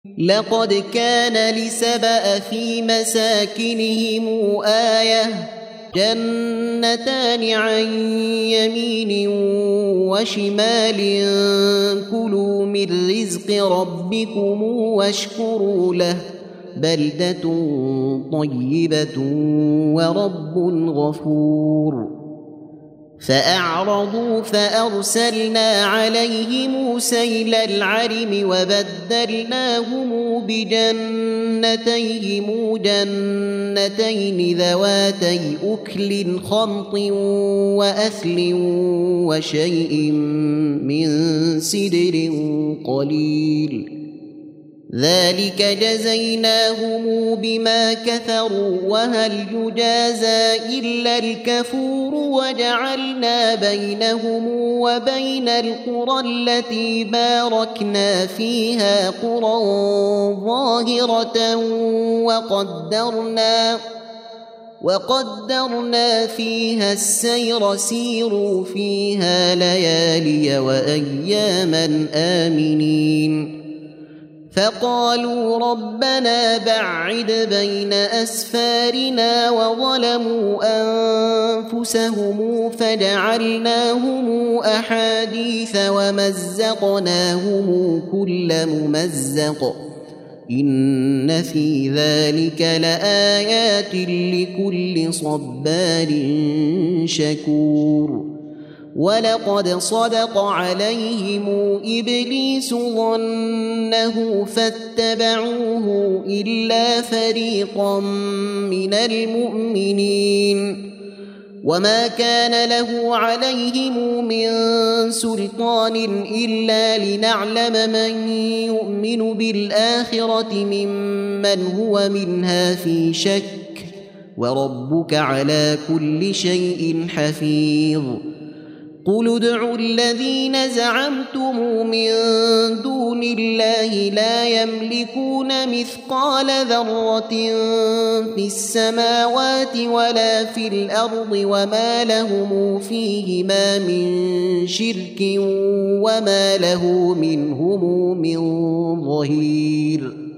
لقد كان لسبأ في مساكنهم آية جنتان عن يمين وشمال كلوا من رزق ربكم واشكروا له بلدة طيبة ورب غفور فأعرضوا فأرسلنا عليهم سيل العرم وبدلناهم بجنتيهم جنتين ذواتي أكل خمط وأثل وشيء من سدر قليل ذلك جزيناهم بما كفروا وهل يجازى إلا الكفور وجعلنا بينهم وبين القرى التي باركنا فيها قرى ظاهرة وقدرنا فيها السير سيروا فيها ليالي وأياما آمنين فقالوا ربنا بعد بين أسفارنا وظلموا أنفسهم فجعلناهم أحاديث ومزقناهم كل ممزق إن في ذلك لآيات لكل صبار شكور ولقد صدق عليهم إبليس ظنه فاتبعوه إلا فريقا من المؤمنين وما كان له عليهم من سلطان إلا لنعلم من يؤمن بالآخرة ممن هو منها في شك وربك على كل شيء حفيظ قل ادعوا الذين زعمتم من دون الله لا يملكون مثقال ذرة في السماوات ولا في الأرض وما لهم فيهما من شرك وما له منهم من ظهير